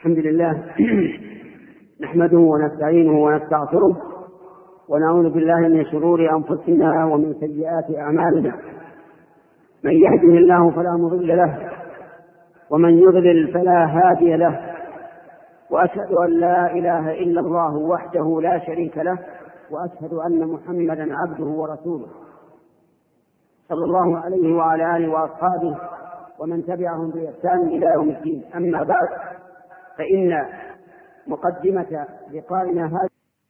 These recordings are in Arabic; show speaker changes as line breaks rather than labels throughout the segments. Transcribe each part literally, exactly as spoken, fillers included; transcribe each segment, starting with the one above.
الحمد لله نحمده ونستعينه ونستغفره ونعوذ بالله من شرور أنفسنا ومن سيئات أعمالنا. من يهده الله فلا مضل له ومن يضلل فلا هادي له، وأشهد أن لا إله إلا الله وحده لا شريك له، وأشهد أن محمدا عبده ورسوله صلى الله عليه وعلى آله وأصحابه ومن تبعهم بإحسان إلى يوم الدين. أما بعد، فإن مقدمة لقائنا هذا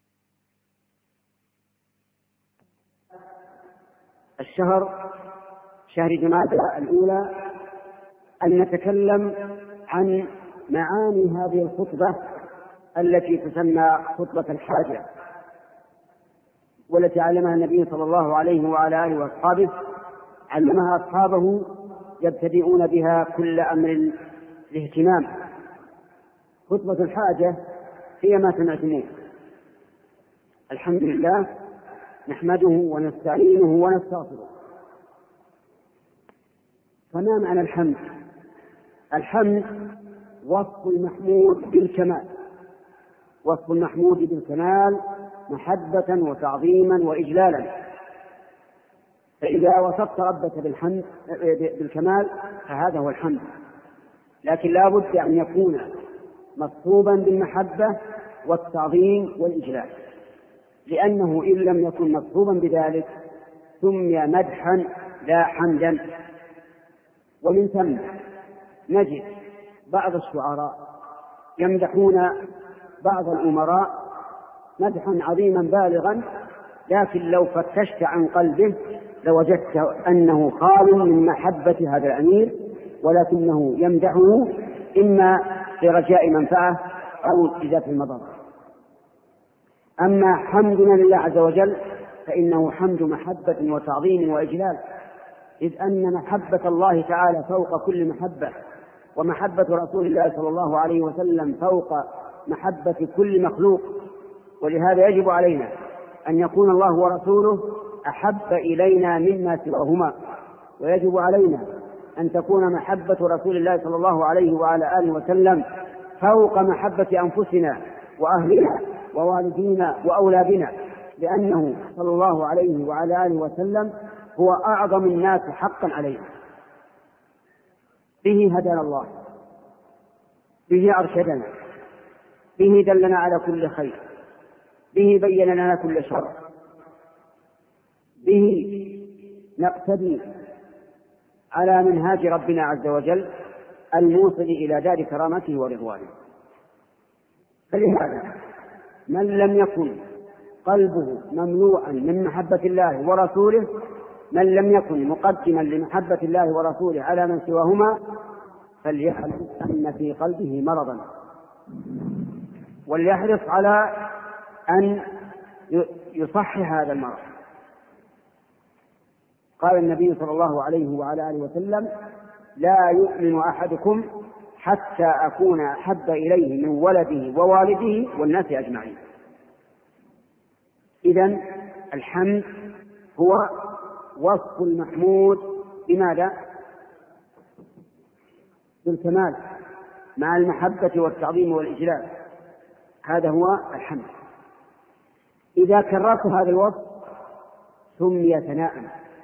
الشهر شهر جمادى الأولى أن نتكلم عن معاني هذه الخطبة التي تسمى خطبة الحاجة، والتي علمها النبي صلى الله عليه وعلى آله وأصحابه، علمها أصحابه يبتدئون بها كل أمر الاهتمام. خطبة الحاجة هي ما سمعتموه. الحمد لله نحمده ونستعينه ونستغفره. فما معنى الحمد؟ الحمد وصف المحمود بالكمال، وصف المحمود بالكمال محبة وتعظيما وإجلالا. فإذا وصفت ربك بالحمد بالكمال فهذا هو الحمد، لكن لا بد أن يكون مصحوبا بالمحبة والتعظيم والإجلال، لأنه إن لم يكن مصحوبا بذلك سمي مدحا لا حمدا. ومن ثم نجد بعض الشعراء يمدحون بعض الأمراء مدحا عظيما بالغا، لكن لو فتشت عن قلبه لوجدت أنه خال من محبة هذا الأمير، ولكنه يمدحه إما لرجاء منفعة أو إزالة المضرة. أما حمدنا لله عز وجل فإنه حمد محبة وتعظيم وإجلال، إذ أن محبة الله تعالى فوق كل محبة، ومحبة رسول الله صلى الله عليه وسلم فوق محبة كل مخلوق. ولهذا يجب علينا أن يكون الله ورسوله أحب إلينا مما سواهما، ويجب علينا أن تكون محبة رسول الله صلى الله عليه وعلى آله وسلم فوق محبة أنفسنا وأهلنا ووالدينا وأولادنا، لأنه صلى الله عليه وعلى آله وسلم هو أعظم الناس حقا علينا. به هدانا الله، به أرشدنا، به دلنا على كل خير، به بين لنا كل شر، به نقتدي على منهاج ربنا عز وجل الموصل إلى دار كرامته ورضوانه. فلهذا من لم يكن قلبه مملوءا من محبة الله ورسوله، من لم يكن مقدما لمحبة الله ورسوله على من سواهما، فليحرص أن في قلبه مرضا، وليحرص على أن يصحح هذا المرض. قال النبي صلى الله عليه وعلى آله وسلم: لا يؤمن أحدكم حتى أكون أحب إليه من ولده ووالده والناس أجمعين. إذن الحمد هو وصف المحمود بماذا؟ بالكمال مع المحبة والتعظيم والإجلال، هذا هو الحمد. إذا كررت هذا الوصف سمي ثناء،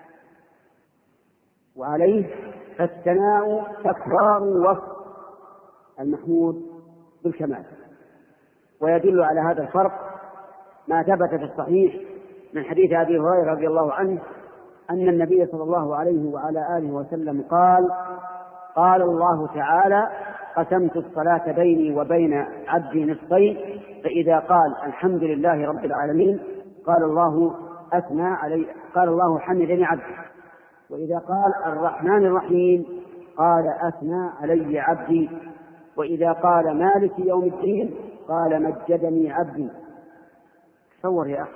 وعليه فالثناء تكرار وصف المحمود بالكمال. ويدل على هذا الفرق ما ثبت في الصحيح من حديث أبي هريرة رضي الله عنه أن النبي صلى الله عليه وعلى آله وسلم قال: قال الله تعالى: قسمت الصلاة بيني وبين عبدي نصفين، فإذا قال الحمد لله رب العالمين قال الله أثنى علي قال الله حمدني عبدي، وإذا قال الرحمن الرحيم قال أثنى علي عبدي، وإذا قال مالك يوم الدين قال مجدني عبدي. تصور يا أخي،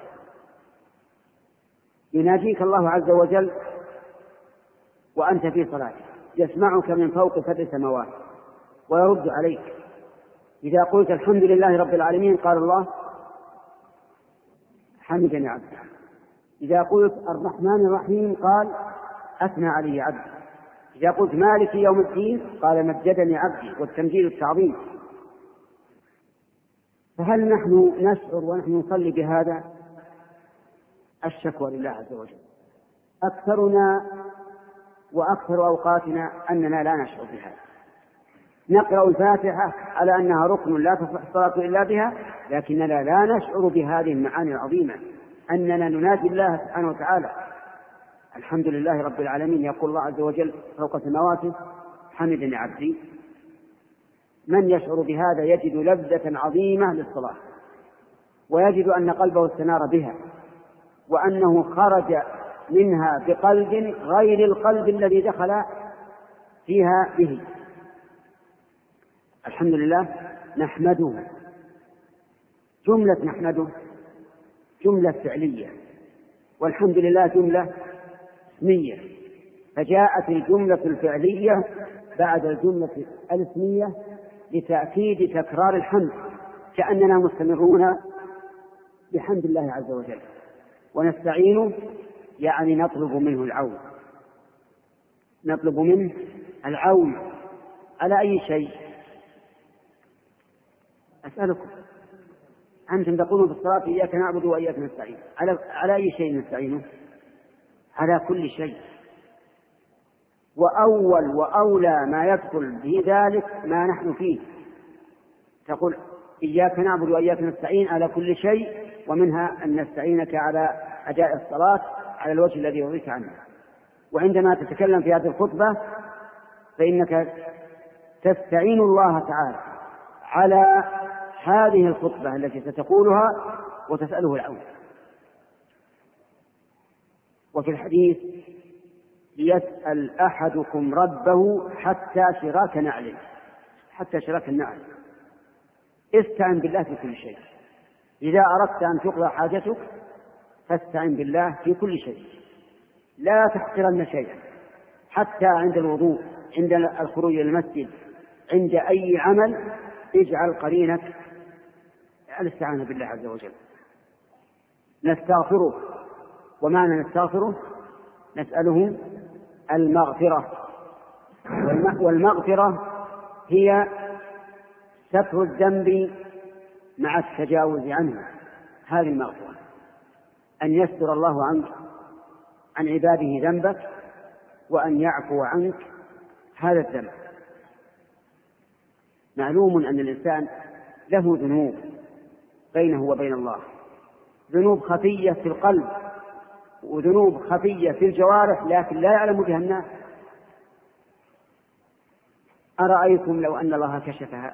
يناجيك الله عز وجل وأنت في صلاتك، يسمعك من فوق سبع سماوات ويرد عليك. إذا قلت الحمد لله رب العالمين قال الله حمدني عبدي، إذا قلت الرحمن الرحيم قال أثنى علي عبدي، إذا قلت مالك يوم الدين قال مجدني عبدي، والتمجيد التعظيم. فهل نحن نشعر ونحن نصلي بهذا؟ الشكوى لله عز وجل. أكثرنا وأكثر أوقاتنا أننا لا نشعر بهذا. نقرأ الفاتحة على أنها ركن لا تصح الصلاة إلا بها، لكننا لا نشعر بهذه المعاني العظيمة، أننا ننادي الله سبحانه وتعالى. الحمد لله رب العالمين، يقول الله عز وجل فوق سماواته حمدني عبدي. من يشعر بهذا يجد لذة عظيمة للصلاة، ويجد أن قلبه استنار بها، وأنه خرج منها بقلب غير القلب الذي دخل فيها به. الحمد لله نحمده، جملة نحمده جملة فعلية، والحمد لله جملة اسمية، فجاءت الجملة الفعلية بعد الجملة الاسمية لتأكيد تكرار الحمد، كأننا مستمرون بحمد الله عز وجل. ونستعينه يعني نطلب منه العون، نطلب منه العون على أي شيء؟ أسألكم، أنتم تقولون في الصلاة إياك نعبد وإياك نستعين، على, على أي شيء نستعينه؟ على كل شيء. وأول وأولى ما يدخل في ذلك ما نحن فيه. تقول إياك نعبد وإياك نستعين على كل شيء، ومنها أن نستعينك على أداء الصلاة على الوجه الذي يرضيك عنه. وعندما تتكلم في هذه الخطبة فإنك تستعين الله تعالى على هذه الخطبة التي ستقولها وتسأله العون. وفي الحديث ليسأل أحدكم ربه حتى شراك نعله، حتى شراك النعل. استعن بالله في كل شيء. إذا أردت أن تقضى حاجتك فاستعن بالله في كل شيء، لا تحقرن شيئا، حتى عند الوضوء، عند الخروج إلى المسجد، عند أي عمل اجعل قرينك الاستعانة بالله عز وجل. نستغفره، ومعنى نستغفره نسأله المغفرة، والمغفرة هي ستر الذنب مع التجاوز عنه. هذه المغفرة أن يستر الله عنك عن عباده ذنبك وأن يعفو عنك هذا الذنب. معلوم أن الإنسان له ذنوب بينه وبين الله، ذنوب خفية في القلب وذنوب خفية في الجوارح لكن لا يعلم بها الناس. أرأيتم لو أن الله كشفها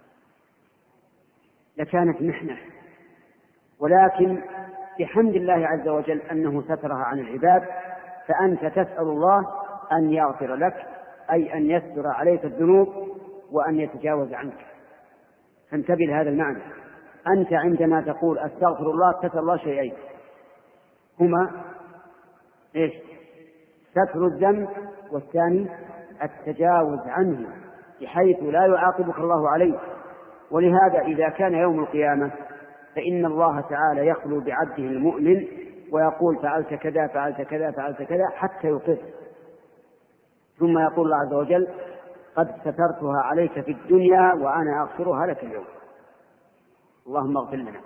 لكانت محنة، ولكن بحمد الله عز وجل أنه سترها عن العباد، فأنت تسأل الله أن يغفر لك، أي أن يستر عليك الذنوب وأن يتجاوز عنك. فانتبه لهذا المعنى. أنت عندما تقول أستغفر الله تسأل الله شيئين، هما إيش؟ ستر الذنب، والثاني التجاوز عنه بحيث لا يعاقبك الله عليه. ولهذا إذا كان يوم القيامة فإن الله تعالى يخلو بعبده المؤمن ويقول فعلت كذا فعلت كذا فعلت كذا حتى يقر، ثم يقول الله عز وجل قد سترتها عليك في الدنيا وأنا أغفرها لك اليوم. اللهم اغفر لنا.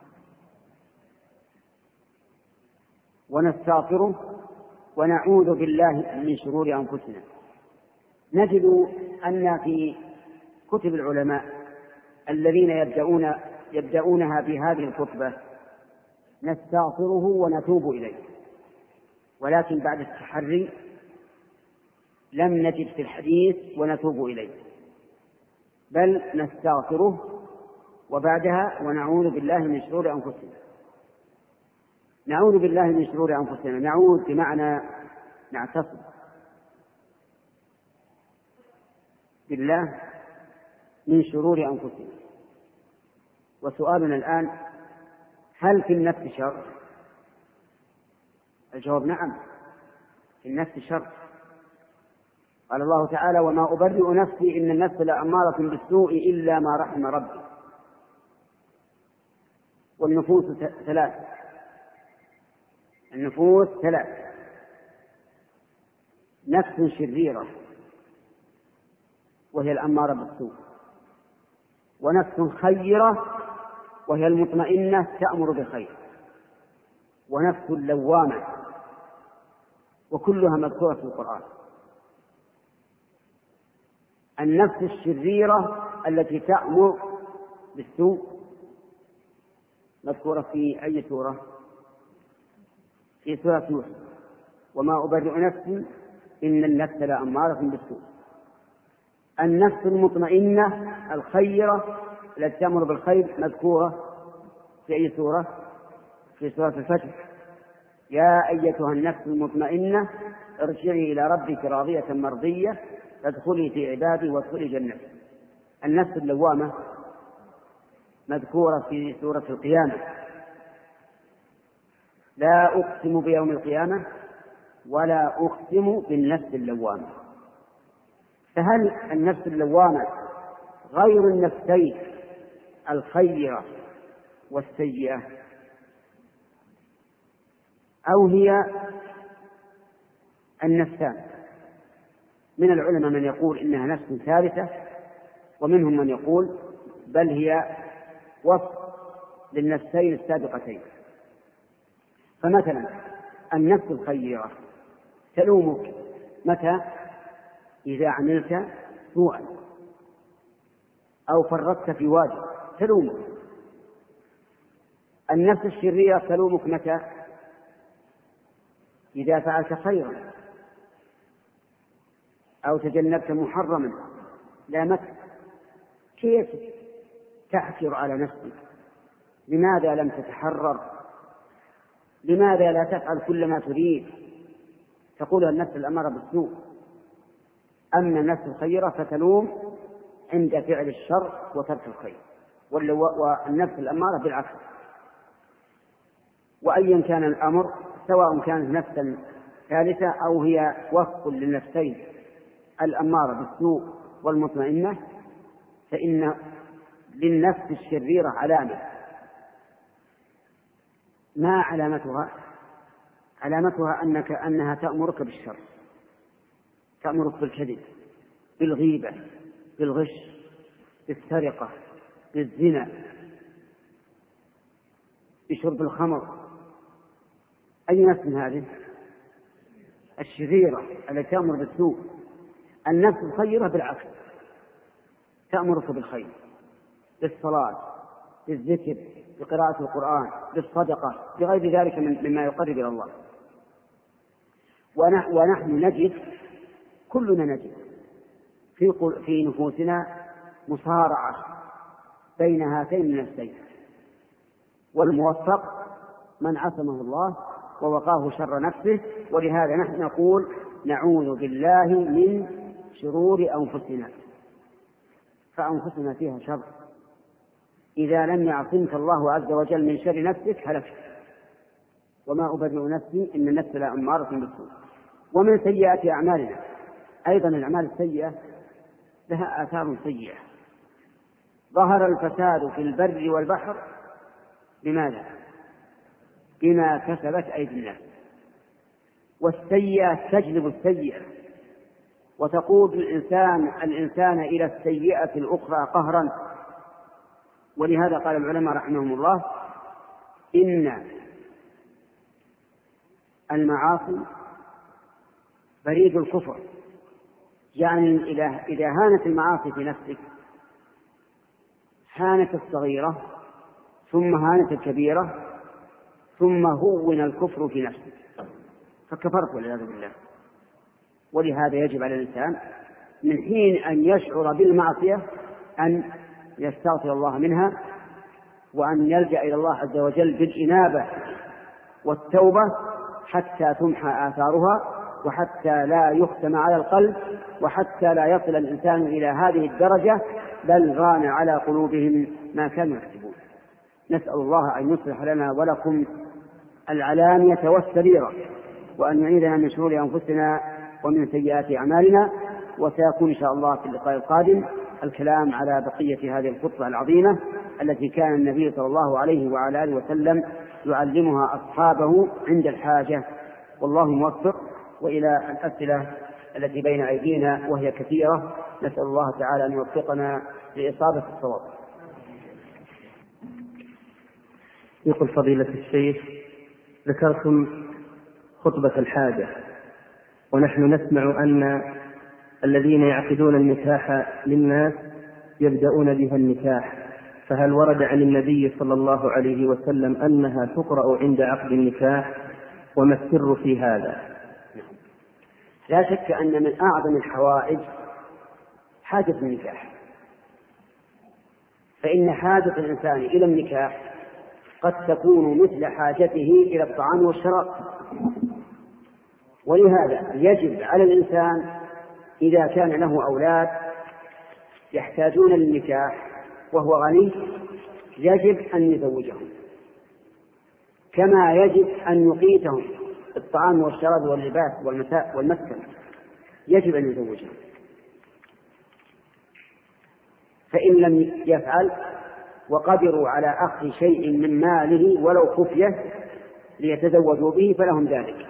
ونستغفره ونعوذ بالله من شرور أنفسنا. نجد أن في كتب العلماء الذين يبدأون يبدأونها بهذه الخطبة نستغفره ونتوب إليه، ولكن بعد التحري لم نجد في الحديث ونتوب إليه، بل نستغفره وبعدها ونعوذ بالله من شرور أنفسنا. نعوذ بالله من شرور أنفسنا، نعوذ بمعنى نعتصم بالله من شرور أنفسنا. وسؤالنا الآن هل في النفس شر؟ الجواب نعم، في النفس شر. قال الله تعالى وما أبرئ نفسي إن النفس لأمارة بالسوء إلا ما رحم ربي. والنفوس ثلاث، النفوس ثلاث: نفس شريرة وهي الأمارة بالسوء، ونفس خيرة وهي المطمئنة تأمر بالخير، ونفس لوامة، وكلها مذكورة في القرآن. النفس الشريرة التي تأمر بالسوء مذكورة في أي سورة؟ في سورة يوسف: وما أبرئ نفسي إن النفس لأمارة بالسوء. النفس المطمئنة الخيرة التي تأمر بالخير مذكورة في أي سورة؟ في سورة الفجر: يا أيتها النفس المطمئنة ارجعي إلى ربك راضية مرضية فادخلي في عبادي وادخلي جنتي. النفس اللوامة مذكورة في سورة القيامة: لا أقسم بيوم القيامة ولا أقسم بالنفس اللوامة. فهل النفس اللوامة غير النفسين الخيرة والسيئة، أو هي النفسان؟ من العلماء من يقول إنها نفس ثالثة، ومنهم من يقول بل هي وصف للنفسين السابقتين. فمثلا النفس الخيرة تلومك متى؟ إذا عملت سوءا أو فرطت في واجب تلومك. النفس الشريرة تلومك متى؟ إذا فعلت خيرا أو تجنبت محرما لامتك. كيف تحكر على نفسك؟ لماذا لم تتحرر؟ لماذا لا تفعل كل ما تريد؟ تقول النفس الأمارة بالسوء. أما النفس الخيرة فتلوم عند فعل الشر وترك الخير، والنفس الأمارة بالعكس. وأيا كان الأمر، سواء كانت نفسا ثالثة أو هي وصف للنفسين الأمارة بالسوء والمطمئنة، فإن للنفس الشريرة علامة. ما علامتها؟ علامتها أنك أنها تأمرك بالشر، تأمرك بالكذب، بالغيبة، بالغش، بالسرقة، بالزنا، بشرب الخمر. أي نفس هذه؟ الشريرة التي تأمر بالسوء. النفس الخيرة بالعكس تأمرك بالخير، بالصلاة، بالذكر، بقراءة القرآن، بالصدقة، بغير ذلك مما يقرب إلى الله. ونحن نجد، كلنا نجد في في نفوسنا مصارعة بين هاتين النفسين، والموفق من عصمه الله ووقاه شر نفسه. ولهذا نحن نقول نعوذ بالله من شرور أنفسنا، فأنفسنا فيها شر. إذا لم يعصمك الله عز وجل من شر نفسك هلكت. وما أبرئ نفسي إن النفس لأمارة بالسوء. ومن سيئات أعمالنا أيضا الأعمال السيئة لها آثار سيئة. ظهر الفساد في البر والبحر بماذا؟ بما كسبت أيدي الناس. والسيئة تجلب السيئة وتقود الإنسان الإنسان إلى السيئة الأخرى قهرا. ولهذا قال العلماء رحمهم الله إن المعاصي بريد الكفر. يعني إذا هانت المعاصي في نفسك هانت الصغيرة ثم هانت الكبيرة ثم هون الكفر في نفسك فكفرت والعياذ بالله. ولهذا يجب على الإنسان من حين أن يشعر بالمعصية أن يستغفر الله منها، وأن يلجأ إلى الله عز وجل بالإنابة والتوبة حتى تمحى آثارها، وحتى لا يختم على القلب، وحتى لا يصل الإنسان إلى هذه الدرجة بل ران على قلوبهم ما كانوا يكسبون. نسأل الله أن يصلح لنا ولكم العلانية والسريرة، وأن يعيذنا من شرور أنفسنا ومن سيئات أعمالنا. وسيكون إن شاء الله في اللقاء القادم الكلام على بقية هذه الخطبة العظيمة التي كان النبي صلى الله عليه وعلى آله وسلم يعلمها أصحابه عند الحاجة. والله موفق. وإلى الأسئلة التي بين أيدينا وهي كثيرة، نسأل الله تعالى أن يوفقنا لإصابة الصواب.
يقول فضيلة الشيخ: ذكرتم خطبة الحاجة، ونحن نسمع أن الذين يعقدون النكاح للناس يبدأون بها النكاح، فهل ورد عن النبي صلى الله عليه وسلم أنها تقرأ عند عقد النكاح؟ وما السر في هذا؟
لا شك أن من أعظم الحوائج حاجة النكاح، فإن حاجة الإنسان إلى النكاح قد تكون مثل حاجته إلى الطعام والشراب، ولهذا يجب على الإنسان إذا كان له أولاد يحتاجون للنكاح وهو غني يجب أن يزوجهم، كما يجب أن يقيتهم الطعام والشراب واللباس والمسكن، يجب أن يزوجهم. فإن لم يفعل وقدروا على أخذ شيء من ماله ولو خفية ليتزوجوا به فلهم ذلك،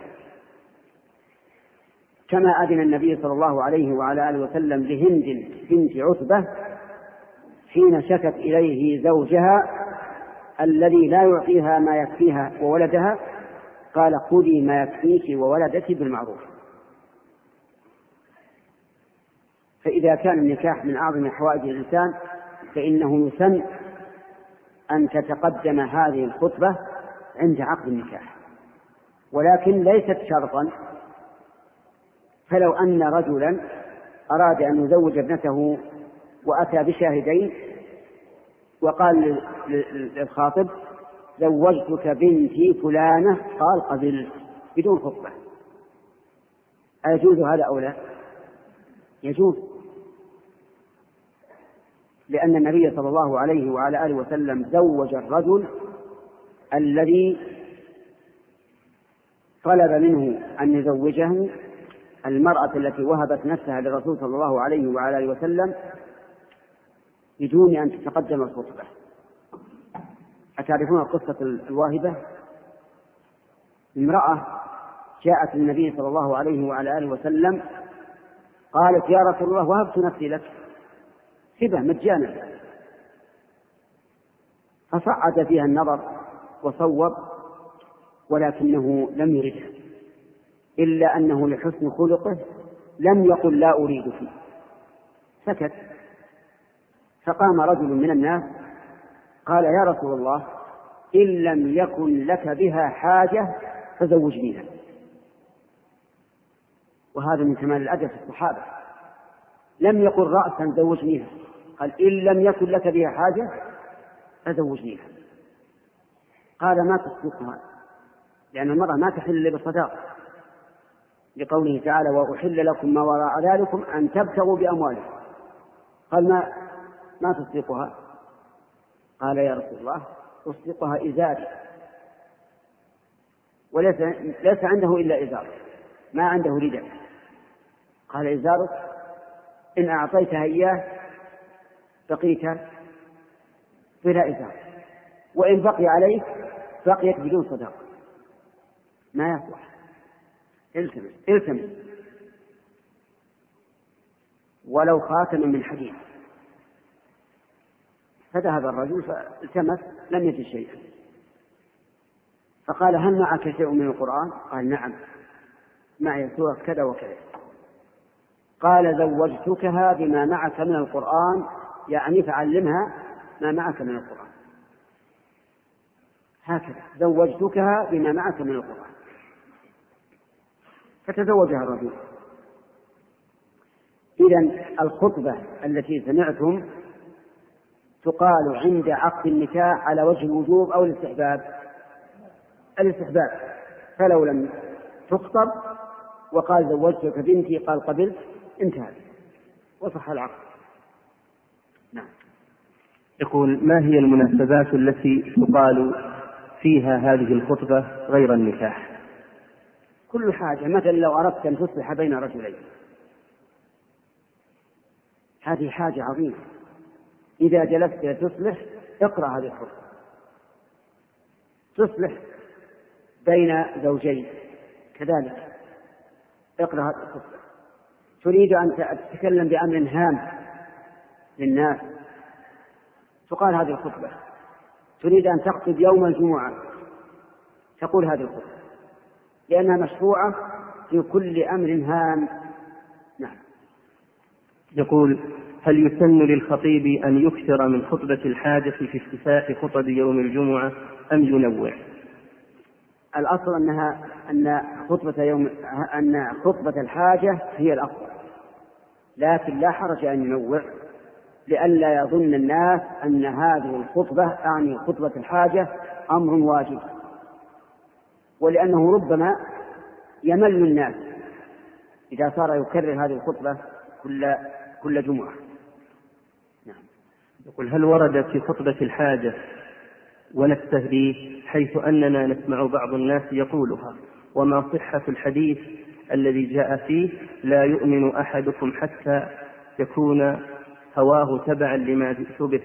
كما أذن النبي صلى الله عليه وعلى آله وسلم لهند بنت عتبة حين شكت إليه زوجها الذي لا يعطيها ما يكفيها وولدها، قال: خذي ما يكفيك وولدك بالمعروف. فإذا كان النكاح من أعظم حوائج الإنسان فإنه يسن أن تتقدم هذه الخطبة عند عقد النكاح، ولكن ليست شرطا. فلو أن رجلا أراد أن يزوج ابنته وأتى بشاهدين وقال للخاطب: زوجتك بنتي فلانة، قال: قبل، بدون خطبة، أيجوز هذا أو لا؟ يجوز، لأن النبي صلى الله عليه وعلى آله وسلم زوج الرجل الذي طلب منه أن يزوجه المرأة التي وهبت نفسها للرسول صلى الله عليه وعلى آله وسلم بدون أن تتقدم الخطبة. أتعرفون قصة الواهبة؟ امرأة جاءت للنبي صلى الله عليه وعلى آله وسلم قالت: يا رسول الله، وهبت نفسي لك هبة مجانا. فصعد فيها النظر وصوب، ولكنه لم يردها، إلا أنه لحسن خلقه لم يقل لا أريد فيه، سكت. فقام رجل من الناس قال: يا رسول الله، إن لم يكن لك بها حاجة فزوجنيها. وهذا من كمال الأدب في الصحابة، لم يقل رأسا زوجنيها، قال: إن لم يكن لك بها حاجة فزوجنيها. قال: ما تصدقها، لأن المرأة ما تحل بالصداق، لقوله تعالى: وأحل لكم ما وراء ذلكم أن تبتغوا بأموالكم. قال: ما ما تصدقها؟ قال: يا رسول الله، أصدقها إزاري، وليس ليس عنده إلا إزار، ما عنده رداء. قال: إزارك إن أعطيتها إياه بقيت بلا إزار، وإن بقي عليك بقيت بدون صداق، ما يصلح، التمس التمس ولو خاتم من حديد. فذهب الرجل فالتمس لم يجد شيئا، فقال: هل معك شيء من القرآن؟ قال: نعم، معي سورة كذا وكذا. قال: زوجتكها بما معك من القرآن، يعني فعلمها ما معك من القرآن. هكذا زوجتكها بما معك من القرآن. فتزوجها الرجل. إذن الخطبة التي سمعتم تقال عند عقد النكاح على وجه الوجوب أو الاستحباب؟ الاستحباب. فلو لم تخطب وقال: زوجتك بنتي، قال: قبلت، انتهى وصح العقد. نعم.
يقول: ما هي المناسبات التي تقال فيها هذه الخطبة غير النكاح؟
كل حاجة، مثلا لو أردت أن تصلح بين رجلين، هذه حاجة عظيمة، إذا جلست تصلح اقرأ هذه الخطبة. تصلح بين زوجين كذلك اقرأ هذه الخطبة. تريد أن تتكلم بأمر هام للناس تقال هذه الخطبة. تريد أن تخطب يوم الجمعة تقول هذه الخطبة لأنها مشروعة في كل أمر هام. نعم.
يقول: هل يسن للخطيب أن يكثر من خطبة الحاجة في افتتاح خطب يوم الجمعة أم ينوع؟
الأصل أنها أن خطبة يوم أن خطبة الحاجة هي الأفضل، لكن لا حرج أن ينوع لئلا يظن الناس أن هذه الخطبة أعني خطبة الحاجة أمر واجب، ولأنه ربما يمل الناس إذا صار يكرر هذه الخطبة كل كل جمعة.
نعم. يقول: هل ورد في خطبة الحاجة ونستهديه حيث أننا نسمع بعض الناس يقولها، وما صحة الحديث الذي جاء فيه لا يؤمن أحدكم حتى يكون هواه تبعا لما جئت به؟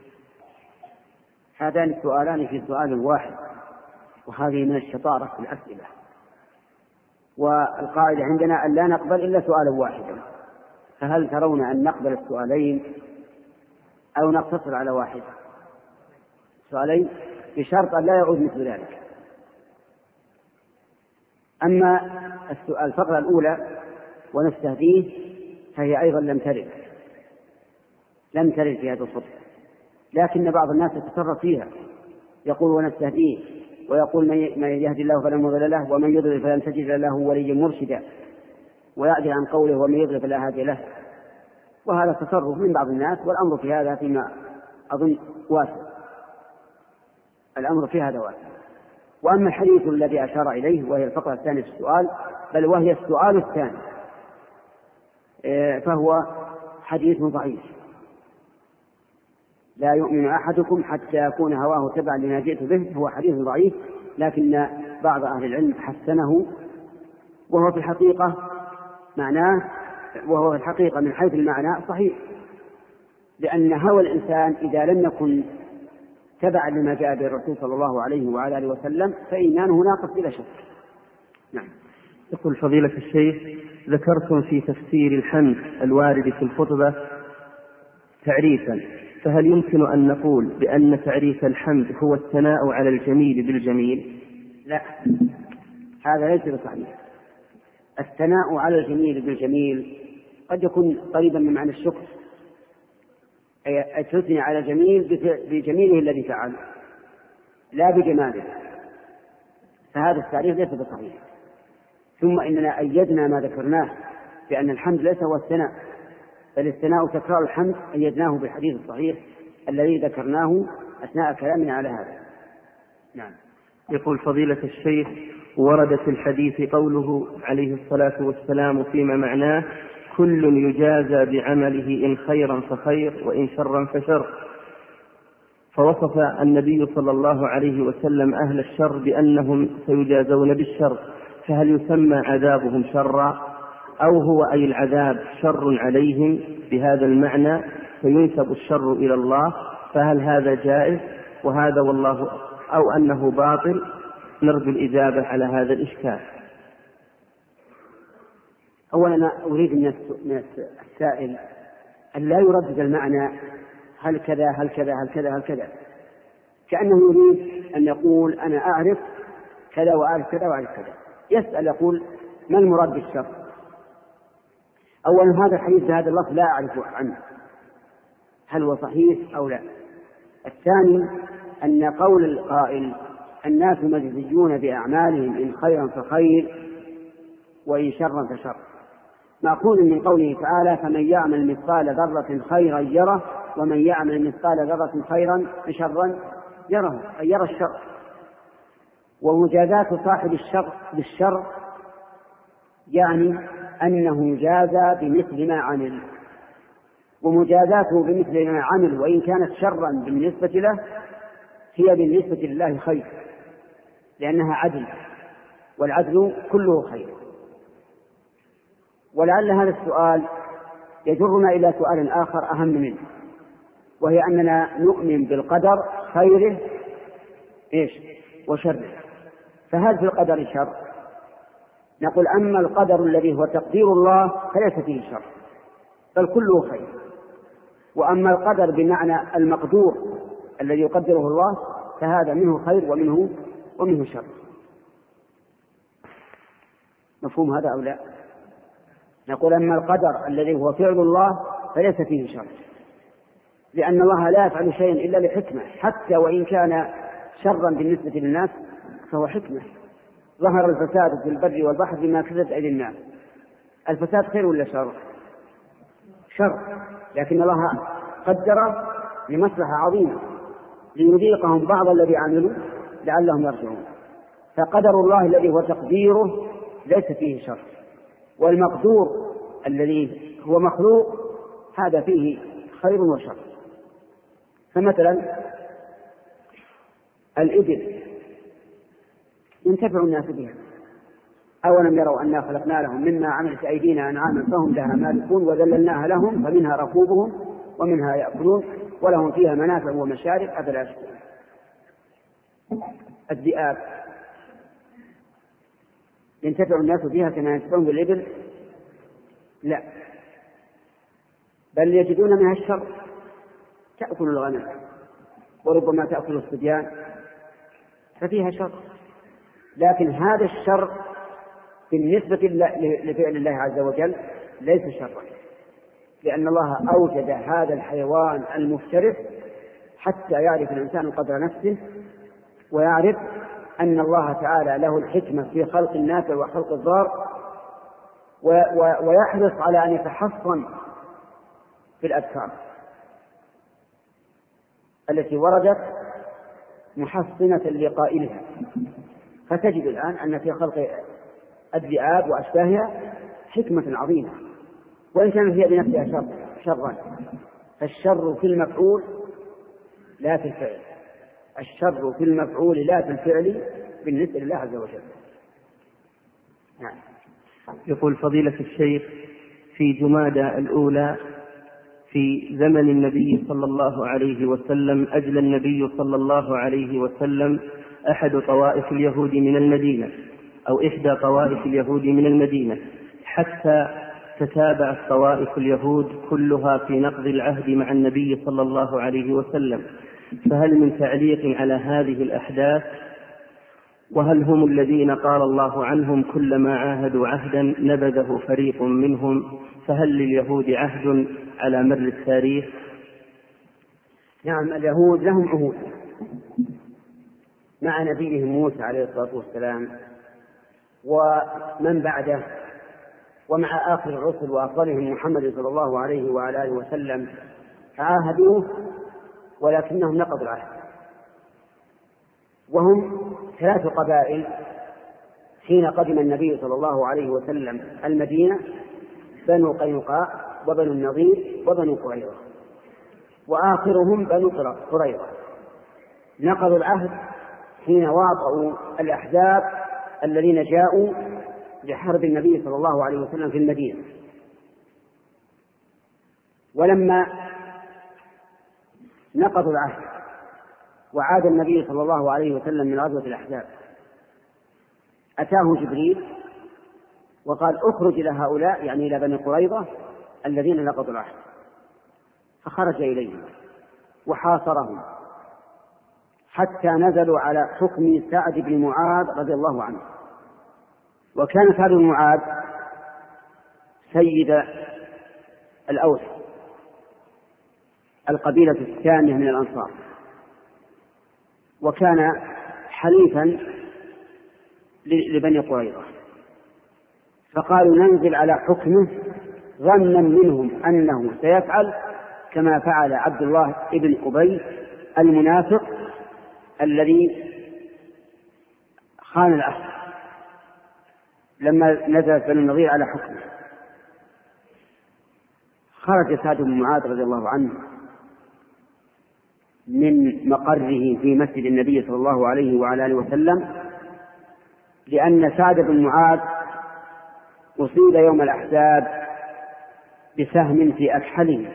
هذان السؤالان في سؤال واحد، وهذه من الشطارة في الأسئلة، والقاعدة عندنا أن لا نقبل إلا سؤالا واحدا، فهل ترون أن نقبل السؤالين أو نقتصر على واحد؟ سؤالين بشرط أن لا يعود مثل ذلك. أما السؤال الفقرة الأولى ونستهديه فهي أيضا لم ترد لم ترد في هذا الخطبة، لكن بعض الناس يتصرف فيها، يقول ونستهديه، ويقول من يهدي الله فلا مضل له ومن يضلل فلن تجد له وليا مرشدا، ويعدل عن قوله ومن يضلل فلا هادي له. وهذا تصرف من بعض الناس، والأمر في هذا فيما أظن واسع، الأمر في هذا واسع. وأما الحديث الذي أشار إليه وهي الفقرة الثانية في السؤال، بل وهي السؤال الثاني، فهو حديث ضعيف: لا يؤمن أحدكم حتى يكون هواه تبعا لما جئت به. هو حديث ضعيف، لكن بعض أهل العلم حسنه، وهو في الحقيقة معناه وهو في الحقيقة من حيث المعنى صحيح، لأن هوى الإنسان إذا لم يكن تبعا لما جاء به الرسول صلى الله عليه وعلى آله وسلم فإيمانه ناقص بلا شك. نعم.
يقول فضيلة الشيخ: ذكرتم في تفسير الحمد الوارد في الخطبة تعريفا، فهل يمكن أن نقول بأن تعريف الحمد هو الثناء على الجميل بالجميل؟
لا، هذا ليس بصحيح. الثناء على الجميل بالجميل قد يكون قريبا من معنى الشكر، أي تثني على الجميل بجميله الذي فعل لا بجماله، فهذا التعريف ليس بصحيح. ثم إننا أيدنا ما ذكرناه بأن الحمد ليس هو الثناء، بل الثناء تكرار الحمد، أيدناه بالحديث الصحيح الذي ذكرناه أثناء كلامنا على هذا. نعم.
يقول فضيلة الشيخ: ورد في الحديث قوله عليه الصلاة والسلام فيما معناه: كل يجازى بعمله إن خيرا فخير وإن شرا فشر، فوصف النبي صلى الله عليه وسلم أهل الشر بأنهم سيجازون بالشر، فهل يسمى عذابهم شرا، أو هو أي العذاب شر عليهم بهذا المعنى فينسب الشر إلى الله؟ فهل هذا جائز وهذا والله أو أنه باطل؟ نرجو الإجابة على هذا الإشكال.
أولا أنا أريد من السائل أن لا يردد المعنى هل كذا هل كذا هل كذا هل كذا، كأنه يريد أن يقول أنا أعرف كذا وأعرف كذا وأعرف كذا. يسأل يقول ما المراد بالشر؟ أولا هذا الحديث بهذا اللفظ لا أعرف عنه هل هو صحيح أو لا. الثاني أن قول القائل الناس مجزيون بأعمالهم إن خيرا فخير وإن شرا فشر مأخوذ من قوله تعالى فمن يعمل مثقال ذرة خيرا يره ومن يعمل مثقال ذرة خيرا شرا يره، أي يرى الشر. ومجازاة صاحب الشر بالشر يعني أنه يجازى بمثل ما عمل، ومجازاته بمثل ما عمل وإن كانت شرا بالنسبة له هي بالنسبة لله خير، لأنها عدل، والعدل كله خير. ولعل هذا السؤال يجرنا إلى سؤال آخر أهم منه، وهي أننا نؤمن بالقدر خيره إيش وشره، فهل في القدر شر؟ نقول أما القدر الذي هو تقدير الله فليس فيه شر بل كله خير، وأما القدر بمعنى المقدور الذي يقدره الله فهذا منه خير ومنه ومنه شر. مفهوم هذا أو لا؟ نقول أما القدر الذي هو فعل الله فليس فيه شر، لأن الله لا يفعل شيئا إلا لحكمة، حتى وإن كان شرا بالنسبة للناس فهو حكمة. ظهر الفساد في البر والبحر بما كسبت أيدي الناس. الفساد خير ولا شر؟ شر، لكن الله قدر لمصلحة عظيمة ليذيقهم بعض الذي عملوا لعلهم يرجعون. فقدر الله الذي هو تقديره ليس فيه شر، والمقدور الذي هو مخلوق هذا فيه خير وشر. فمثلا الإبل ينتفع الناس بها، أولم يروا أنا خلقنا لهم مما عملت أيدينا أنعاما فهم لها مالكون وذللناها لهم فمنها ركوبهم ومنها يأكلون ولهم فيها منافع ومشارب أفلا يشكرون. الذئاب ينتفع الناس بها كما ينتفعون بالإبل؟ لا، بل يجدون منها الشر، تأكل الغنم وربما تأكل الصبيان ففيها شر. لكن هذا الشر بالنسبة لفعل الله عز وجل ليس شرا، لأن الله أوجد هذا الحيوان المفترس حتى يعرف الإنسان قدر نفسه، ويعرف أن الله تعالى له الحكمة في خلق النافع وخلق الضار، ويحرص على أن يتحصن في الأذكار التي وردت محصنة لقائلها. فتجد الآن أن في خلق الذئاب وأشباهها حكمة عظيمة، وإن كانت هي بنفسها شر شرا. فالشر في المفعول لا في الفعل، الشر في المفعول لا في الفعل بالنسبة لله عز وجل.
نعم. يقول فضيلة الشيخ: في جمادى الأولى في زمن النبي صلى الله عليه وسلم أجل النبي صلى الله عليه وسلم أحد طوائف اليهود من المدينة أو إحدى طوائف اليهود من المدينة، حتى تتابعت طوائف اليهود كلها في نقض العهد مع النبي صلى الله عليه وسلم، فهل من تعليق على هذه الأحداث؟ وهل هم الذين قال الله عنهم كلما عاهدوا عهدا نبذه فريق منهم؟ فهل لليهود عهد على مر التاريخ؟
نعم، اليهود لهم عهود مع نبيهم موسى عليه الصلاة والسلام ومن بعده، ومع آخر الرسل وأفضلهم محمد صلى الله عليه وعلى آله وسلم، عاهدوه ولكنهم نقضوا العهد. وهم ثلاث قبائل حين قدم النبي صلى الله عليه وسلم المدينة: بنو قينقاع وبنو النضير وبنو قريظة، وآخرهم بنو قريظة. نقضوا العهد حين واطؤوا الأحزاب الذين جاءوا لحرب النبي صلى الله عليه وسلم في المدينة. ولما نقضوا العهد وعاد النبي صلى الله عليه وسلم من غزوة الأحزاب، أتاه جبريل وقال: اخرج إلى هؤلاء، يعني إلى بني قريظة الذين نقضوا العهد. فخرج إليهم وحاصرهم حتى نزلوا على حكم سعد بن معاذ رضي الله عنه. وكان سعد بن معاذ سيد الأوس، القبيلة الثانية من الأنصار، وكان حليفا لبني قريظة. فقالوا: ننزل على حكمه ظنا منهم أنه سيفعل كما فعل عبد الله ابن أبي المنافق الذي خان العهد لما نزل بنو النضير على حكمه. خرج سعد بن معاذ رضي الله عنه من مقره في مسجد النبي صلى الله عليه وعلى آله وسلم، لأن سعد بن معاذ أصيب يوم الأحزاب بسهم في أكحله،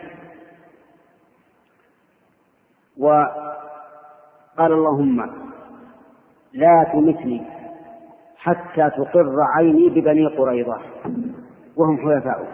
وقال: اللهم لا تمتني حتى تقر عيني ببني قريظة وهم حلفاؤه،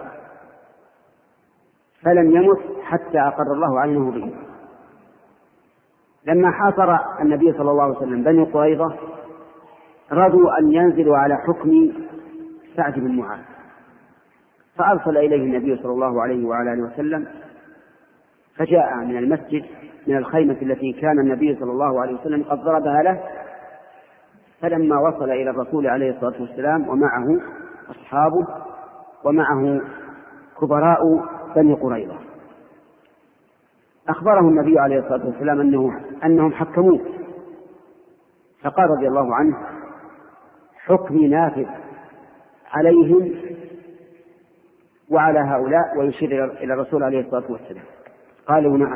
فلم يمت حتى أقر الله عينه به. لما حاصر النبي صلى الله عليه وسلم بني قريظة رضوا أن ينزلوا على حكم سعد بن معاذ، فأرسل إليه النبي صلى الله عليه وعلى آله وسلم، فجاء من المسجد من الخيمة التي كان النبي صلى الله عليه وسلم قد ضربها له، فلما وصل إلى الرسول عليه الصلاة والسلام ومعه أصحابه ومعه كبراء بني قريظة أخبره النبي عليه الصلاة والسلام أنه أنهم حكموه، فقال رضي الله عنه: حكمي نافذ عليهم وعلى هؤلاء، ويشير إلى الرسول عليه الصلاة والسلام. قالوا: نعم.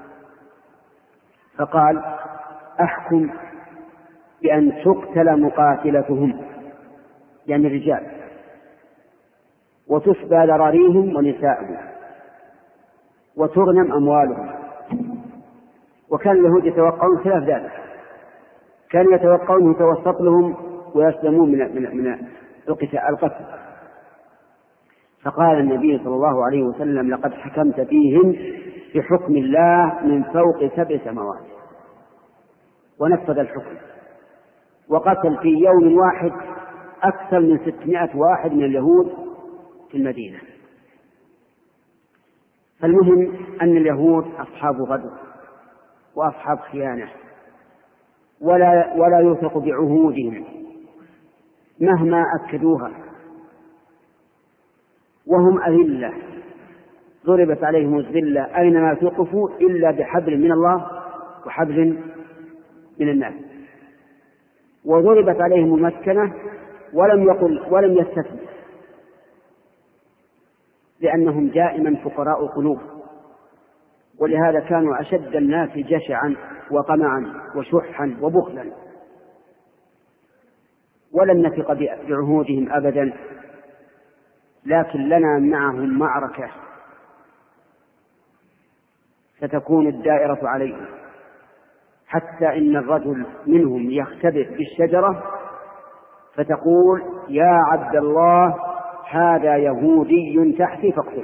فقال: أحكم بأن تقتل مقاتلتهم، يعني الرجال، وتسبى ذراريهم ونساءهم، وتغنم أموالهم. وكان اليهود يتوقعون خلاف ذلك، كانوا يتوقعون يتوسط لهم ويسلمون من من من القتل. فقال النبي صلى الله عليه وسلم: لقد حكمت فيهم بحكم الله من فوق سبع سماوات. ونفذ الحكم، وقتل في يوم واحد أكثر من ستمائة واحد من اليهود في المدينة. فالمهم أن اليهود أصحاب غدر وأصحاب خيانة، ولا ولا يوثق بعهودهم مهما أكدوها، وهم أذلة ضربت عليهم الذلة أينما توقفوا إلا بحبل من الله وحبل من الناس، وضربت عليهم المسكنة ولم يقل ولم يستثني، لأنهم دائما فقراء قلوب، ولهذا كانوا أشد الناس جشعا وطمعا وشحا وبخلا، ولن نثق بعهودهم أبدا، لكن لنا معهم معركة ستكون الدائرة عليهم، حتى إن الرجل منهم يختبئ بالشجرة فتقول: يا عبد الله هذا يهودي تحتي فاقتله،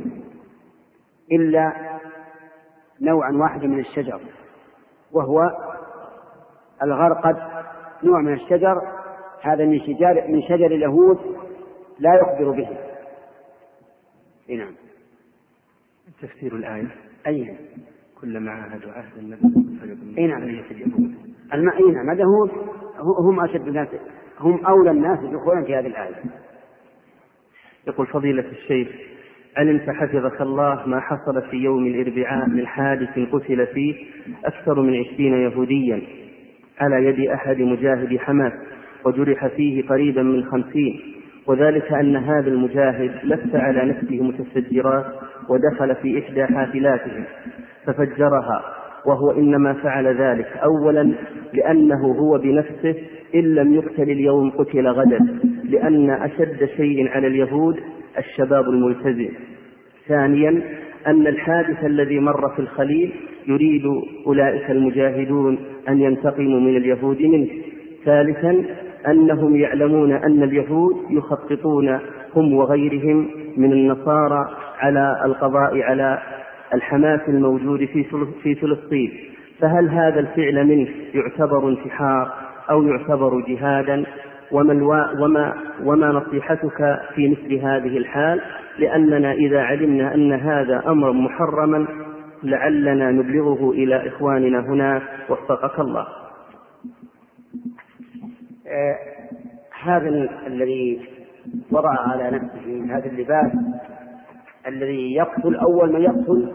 إلا نوعا واحدا من الشجر وهو الغرقد، نوع من الشجر هذا من شجر من شجر اليهود لا يخبر به. نعم.
تفسير الآية:
أي
كلما عاهدوا عهدا نبذوه فليكن
أي نعم اليهود المائين مدهون هم أشد الناس، هم أولى الناس دخولا في هذه الآية.
يقول فضيلة الشيخ: علمت حفظك الله ما حصل في يوم الأربعاء من حادث قتل فيه أكثر من عشرين يهوديا على يد أحد مجاهدي حماس، وجرح فيه قريبا من خمسين، وذلك أن هذا المجاهد لف على نفسه متفجرات ودخل في إحدى حافلاتهم ففجرها، وهو إنما فعل ذلك أولا لأنه هو بنفسه إن لم يقتل اليوم قتل غدا، لأن أشد شيء على اليهود الشباب الملتزم. ثانيا أن الحادث الذي مر في الخليل يريد أولئك المجاهدون أن ينتقموا من اليهود منه. ثالثا أنهم يعلمون أن اليهود يخططون هم وغيرهم من النصارى على القضاء على الحماس الموجود في فلسطين، فهل هذا الفعل منه يعتبر انتحار أو يعتبر جهادا؟ وما, وما نصيحتك في مثل هذه الحال، لأننا إذا علمنا أن هذا أمر محرما لعلنا نبلغه إلى إخواننا هناك وفقك الله.
آه هذا الذي وضع على نفسه هذا اللباس الذي يقتل أول ما يقتل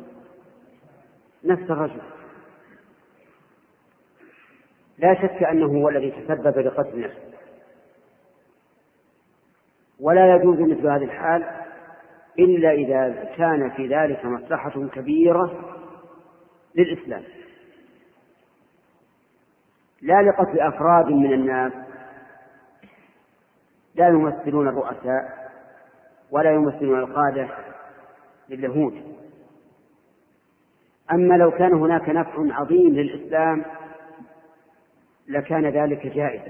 نفس الرجل، لا شك أنه هو الذي تسبب لقتل نفسه، ولا يجوز مثل هذه الحال إلا إذا كان في ذلك مصلحة كبيرة للإسلام، لا لقتل أفراد من الناس لا يمثلون الرؤساء ولا يمثلون القادة لليهود. أما لو كان هناك نفع عظيم للإسلام لكان ذلك جائزا.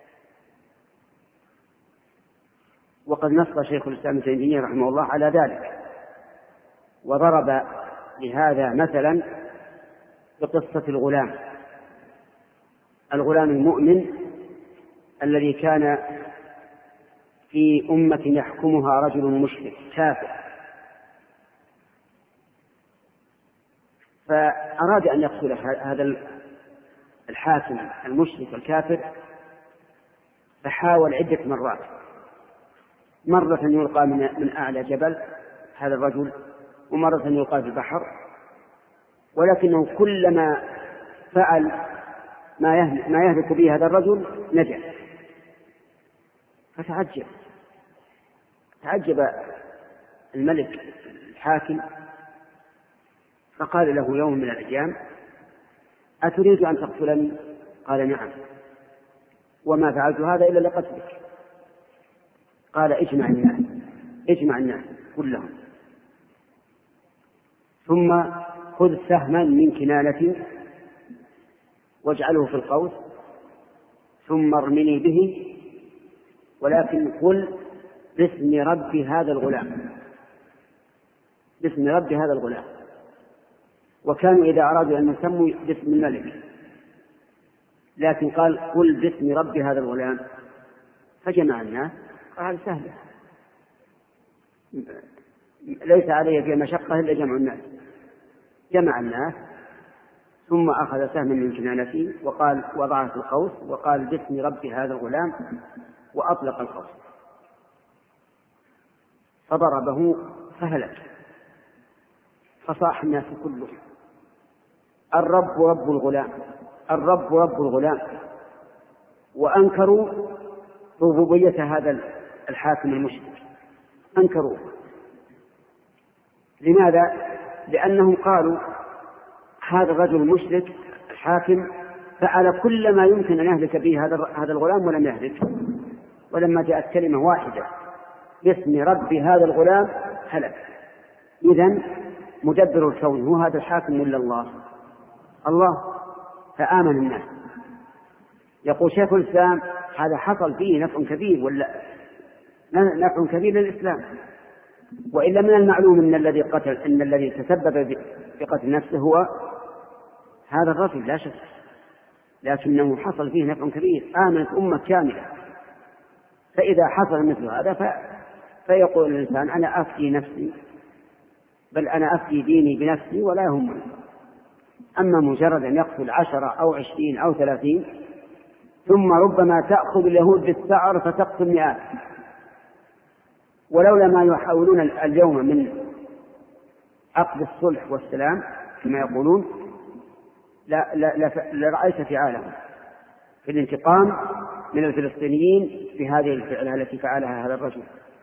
وقد نص شيخ الإسلام ابن تيمية رحمه الله على ذلك، وضرب لهذا مثلا بقصة الغلام الغلام المؤمن الذي كان في أمة يحكمها رجل مشرك كافر، فأراد أن يقتل هذا الحاكم المشرك الكافر، فحاول عدة مرات، مرة يلقى من أعلى جبل هذا الرجل، ومرة يلقى في البحر، ولكنه كلما فعل ما يهلك به هذا الرجل نجا. فتعجب تعجب الملك الحاكم، فقال له يوم من الأيام: أتريد أن تقتلني؟ قال: نعم، وما فعلت هذا إلا لقتلك. قال: اجمع الناس اجمع الناس كلهم، ثم خذ سهما من كنانة واجعله في القوس، ثم ارمني به، ولكن قل باسم رب هذا الغلام، باسم رب هذا الغلام. وكانوا إذا أرادوا أن يسموا باسم الملك، لكن قال: قل باسم رب هذا الغلام. فجمع الناس، قال: سهلة، ليس عليه في مشقة إلا جمع الناس. جمع الناس، ثم أخذ سهما من كنانته وقال وضعه في القوس وقال: باسم رب هذا الغلام، وأطلق القوس فضربه فهلك. فصاح الناس كلهم: الرب رب الغلام، الرب رب الغلام. وأنكروا ربوبية هذا الحاكم المشرك، أنكروا. لماذا؟ لأنهم قالوا هذا الرجل المشرك الحاكم فعل كل ما يمكن أن يهلك به هذا الغلام ولم يهلك، ولما جاءت كلمة واحدة باسم رب هذا الغلام هلك. إذن مدبر الكون هو هذا الحاكم ولا الله؟ الله. فآمن الناس. يقول شيخ الإسلام: هذا حصل فيه نفع كبير، ولا نفع كبير للإسلام، وإلا من المعلوم أن الذي قتل أن الذي تسبب بقتل نفسه هو هذا الرجل لا شك، لكنه حصل فيه نفع كبير، آمنت أمة كاملة. فإذا حصل مثل هذا ف... فيقول الإنسان: أنا أفدي نفسي، بل أنا أفدي ديني بنفسي ولا يهمني. أما مجرد أن يقتل عشرة أو عشرين أو ثلاثين، ثم ربما تأخذ اليهود بالثأر فتقتل مئات، ولولا ما يحاولون اليوم من عقد الصلح والسلام كما يقولون لا لا لا لرأيت في عالم في الانتقام من الفلسطينيين بهذه الفعلة التي فعلها هذا الرجل.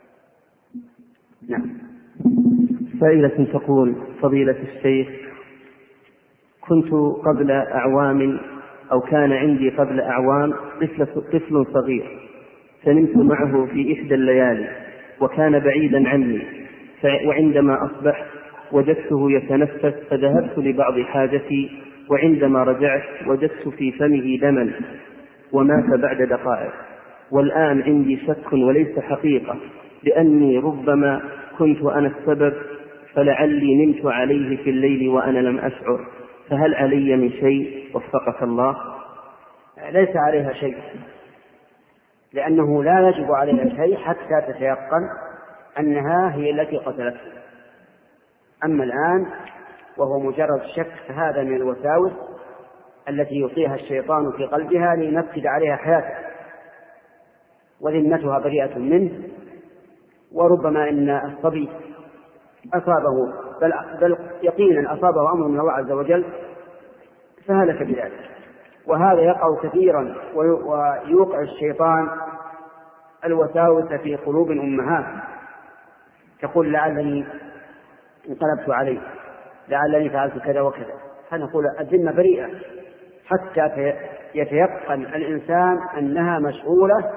نعم.
سائلة تقول: فضيلة الشيخ، كنت قبل أعوام أو كان عندي قبل أعوام طفل صغير، فنمت معه في إحدى الليالي وكان بعيدا عني، وعندما أصبحت وجدته يتنفس فذهبت لبعض حاجتي، وعندما رجعت وجدت في فمه دما ومات بعد دقائق. والآن عندي شك وليس حقيقة لأني ربما كنت أنا السبب، فلعلي نمت عليه في الليل وأنا لم أشعر، فهل علي من شيء؟ وفقك الله.
ليس عليها شيء، لأنه لا يجب عليها شيء حتى تتيقن أنها هي التي قتلته. أما الآن وهو مجرد شك فهذا من الوساوس التي يلقيها الشيطان في قلبها لينفسد عليها حياتها، وذمتها بريئة منه، وربما إن الصبي أصابه بل, بل يقينا أصابه أمر من الله عز وجل فهلك بذلك. وهذا يقع كثيرا، ويوقع الشيطان الوساوس في قلوب الأمهات، تقول: لعلني انقلبت عليه، لعلني فعلت كذا وكذا. فنقول الذمة بريئة حتى يتيقن الإنسان أنها مشغولة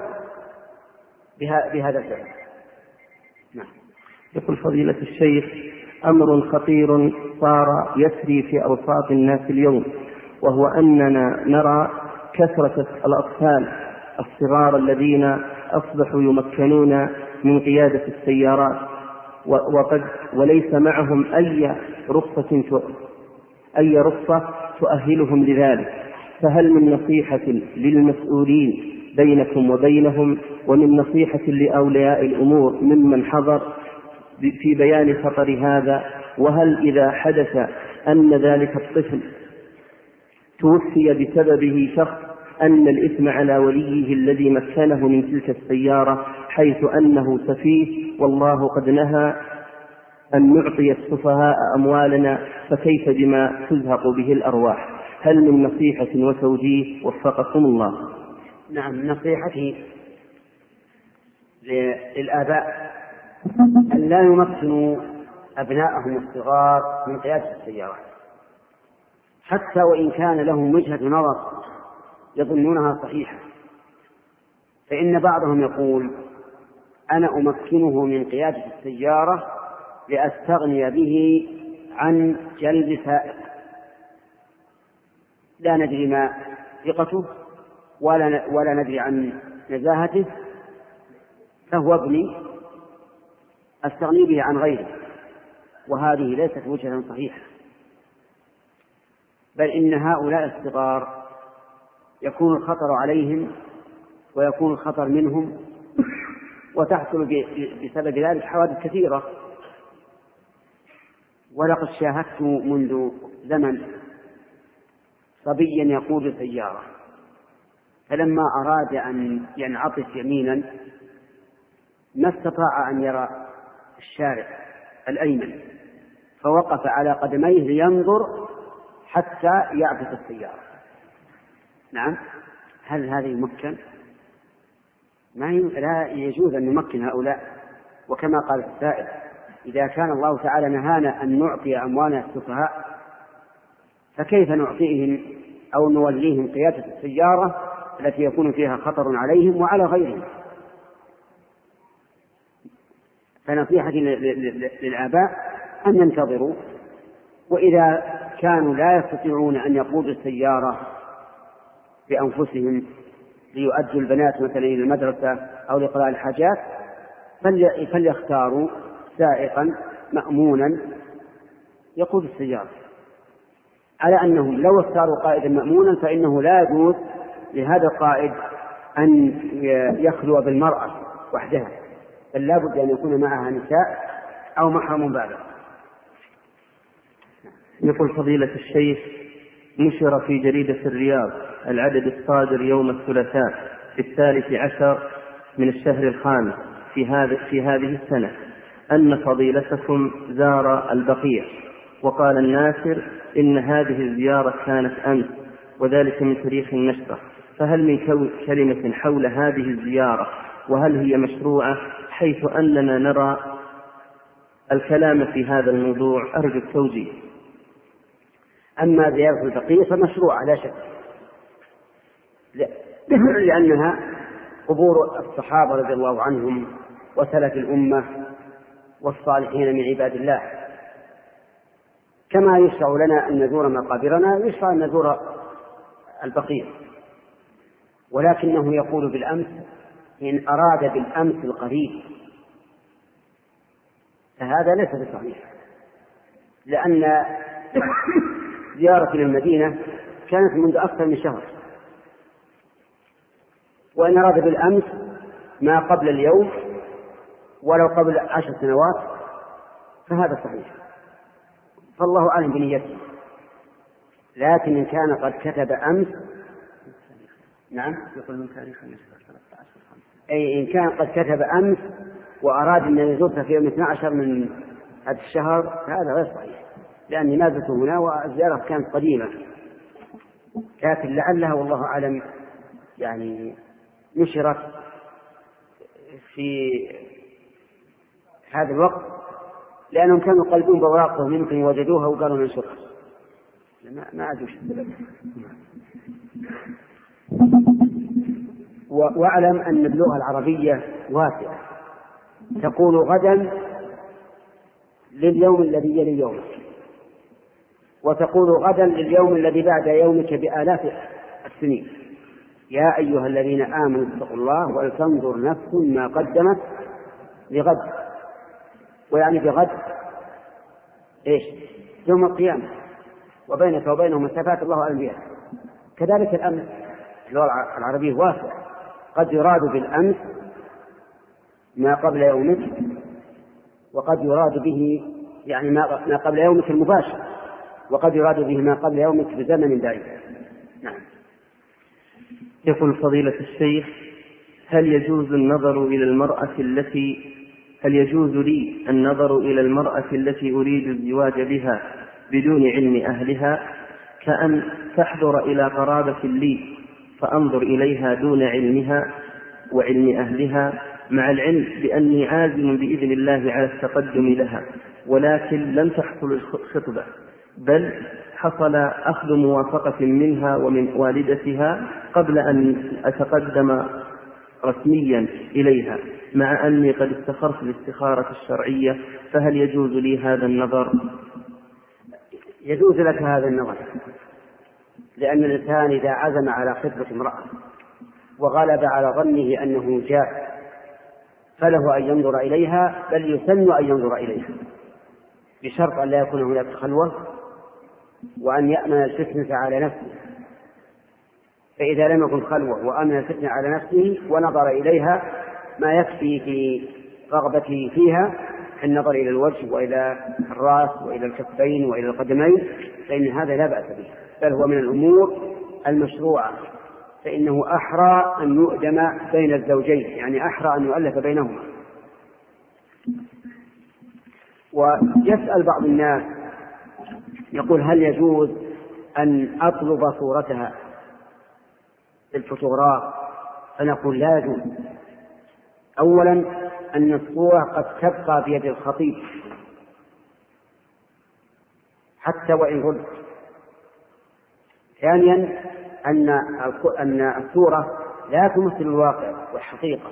بهذا الفعل. نعم.
يقول فضيلة الشيخ: أمر خطير صار يسري في أوساط الناس اليوم، وهو أننا نرى كثرة الأطفال الصغار الذين أصبحوا يمكنون من قيادة السيارات، وقد وليس معهم أي رخصة أي رخصة تؤهلهم لذلك، فهل من نصيحة للمسؤولين بينكم وبينهم ومن نصيحة لأولياء الأمور ممن حضر في بيان خطر هذا؟ وهل إذا حدث أن ذلك الطفل توفي بسببه شخص أن الإثم على وليه الذي مكنه من تلك السيارة، حيث أنه سفيه والله قد نهى أن نعطي السفهاء أموالنا، فكيف بما تزهق به الأرواح؟ هل من نصيحة وتوجيه وفقكم الله؟
نعم، نصيحتي للآباء أن لا يمكنوا أبناءهم الصغار من قيادة السيارة، حتى وإن كان لهم وجهة نظر يظنونها صحيحة. فإن بعضهم يقول أنا أمكنه من قيادة السيارة لأستغني به عن جلب سائق لا ندري ما ثقته ولا ولا ندري عن نزاهته، فهو ابني أستغني به عن غيره، وهذه ليست وجهة صحيحة. بل إن هؤلاء الصغار يكون الخطر عليهم ويكون الخطر منهم، وتحصل بسبب ذلك حوادث كثيرة. ولقد شاهدت منذ زمن صبيا يقود سيارة، فلما أراد أن ينعطف يمينا ما استطاع أن يرى الشارع الأيمن، فوقف على قدميه لينظر حتى يعكس السيارة. نعم، هل هذا يمكن؟ ما لا يجوز أن نمكن هؤلاء. وكما قال السائل: إذا كان الله تعالى نهانا أن نعطي أموالنا السفهاء، فكيف نعطيهم أو نوليهم قيادة السيارة التي يكون فيها خطر عليهم وعلى غيرهم؟ فنصيحتي للآباء أن ينتظروا، وإذا كانوا لا يستطيعون أن يقودوا السيارة بأنفسهم ليؤدوا البنات مثلا إلى المدرسة أو لقضاء الحاجات، فليختاروا سائقا مأمونا يقود السيارة، على أنهم لو اختاروا قائدا مأمونا فإنه لا يجوز لهذا القائد أن يخلو بالمرأة وحدها، بل لا بد أن يكون معها نساء أو محرم بالغ.
يقول فضيلة الشيخ: نشر في جريدة الرياض العدد الصادر يوم الثلاثاء في الثالث عشر من الشهر الخامس في هذه في هذه السنة أن فضيلتكم زار البقيع، وقال الناشر إن هذه الزيارة كانت أمس، وذلك من تاريخ النشرة، فهل من كلمة حول هذه الزيارة، وهل هي مشروعة، حيث أننا نرى الكلام في هذا الموضوع؟ أرجو التوجيه.
أما زيارة البقيع فمشروعة لا شك، لأنها قبور الصحابة رضي الله عنهم وسلف الأمة والصالحين من عباد الله، كما يشرع لنا أن نزور مقابرنا يشرع أن نزور البقيع. ولكنه يقول بالأمس، إن أراد بالأمس القريب، فهذا ليس بصحيح، لأن زيارة للمدينة كانت منذ أكثر من شهر، وإن أراد بالأمس ما قبل اليوم ولو قبل عشر سنوات فهذا صحيح، فالله أعلم بنيته. لكن إن كان قد كتب أمس، نعم، يقول من تاريخ أي إن كان قد كتب أمس وأراد أن يزورها في يوم اثني عشر من هذا الشهر فهذا غير صحيح، لأني ما زلت هنا والزيارة كانت قديمة، لكن لعلها والله أعلم يعني نشرت في هذا الوقت، لأنهم كانوا يقلبون بأوراقهم يمكن وجدوها وقالوا ننشرها، ما أدري. واعلم أن اللغة العربية واسعة، تقول غدا لليوم الذي يلي يومك، وتقول غدا لليوم الذي بعد يومك بآلاف السنين. يا أيها الذين آمنوا اتقوا الله ولتنظر نفس ما قدمت لغد، ويعني بغد إيش؟ يوم القيامة. وبينك وبينهم مسافات الله أعلم بها. كذلك الأمس اللغة العربية واسعة، قد يراد بالأمس ما قبل يومك، وقد يراد به يعني ما قبل يومك المباشر، وقد يراد به ما قبل يومك بزمن بعيد. نعم.
يقول فضيلة الشيخ: هل يجوز النظر إلى المرأة التي هل يجوز لي النظر إلى المرأة التي أريد الزواج بها بدون علم أهلها، كأن تحضر إلى قرابة لي فأنظر إليها دون علمها وعلم أهلها، مع العلم بأني عازم بإذن الله على التقدم لها، ولكن لم تحصل الخطبة، بل حصل أخذ موافقة منها ومن والدتها قبل أن أتقدم رسميا إليها، مع أني قد استخرت الاستخارة الشرعية، فهل يجوز لي هذا النظر؟
يجوز لك هذا النظر، لأن الإنسان إذا عزم على خطبة امرأة وغلب على ظنه أنه جاء فله أن ينظر إليها، بل يسن أن ينظر إليها، بشرط أن لا يكون هناك خلوة، وأن يأمن الفتنة على نفسه. فإذا لم يكن خلوة وأمن الفتنة على نفسه ونظر إليها ما يكفي في رغبته فيها، النظر إلى الوجه وإلى الرأس وإلى الكفين وإلى القدمين، فإن هذا لا بأس به، بل هو من الأمور المشروعة، فإنه أحرى أن يؤدم بين الزوجين، يعني أحرى أن يؤلف بينهما. ويسأل بعض الناس يقول: هل يجوز أن أطلب صورتها في الفوتوغراف؟ فنقول: لا يجوز. أولا أن الصورة قد تبقى بيد الخطيب حتى وإن رد. ثانيا أن أن الصورة لا تمثل الواقع والحقيقة،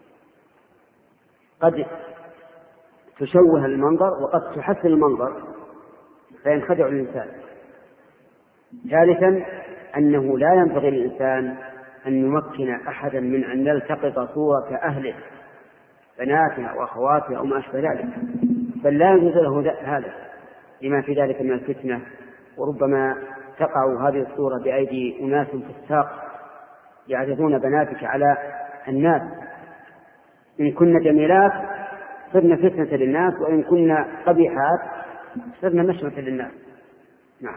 قد تشوه المنظر وقد تحسن المنظر فينخدع الإنسان. ثالثا أنه لا ينبغي للإنسان أن يمكن أحدا من أن يلتقط صورة أهله، بناتها وأخواتها أو ما أشبه ذلك، بل لا يجوز له هذا لما في ذلك من الفتنة، وربما تقع هذه الصورة بأيدي أناس فساق يعرضون بناتك على الناس، إن كن جميلات صرنا فتنة للناس، وإن كن قبيحات صرنا نشرة للناس. نعم.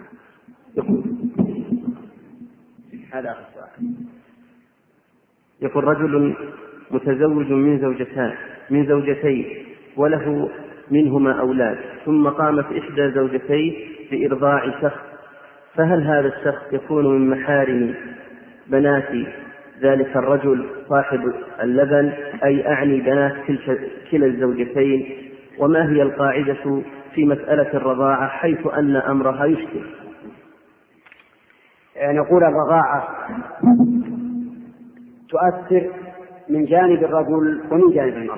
هذا آخر سؤال.
يقول: رجل متزوج من زوجتان من زوجتين وله منهما أولاد، ثم قامت إحدى زوجتيه بإرضاع شخص، فهل هذا الشخص يكون من محارم بنات ذلك الرجل صاحب اللبن، أي أعني بنات كلا الزوجتين؟ وما هي القاعدة في مسألة الرضاعة حيث أن أمرها يشكل؟
نقول: الرضاعة تؤثر من جانب الرجل ومن جانب المرأة،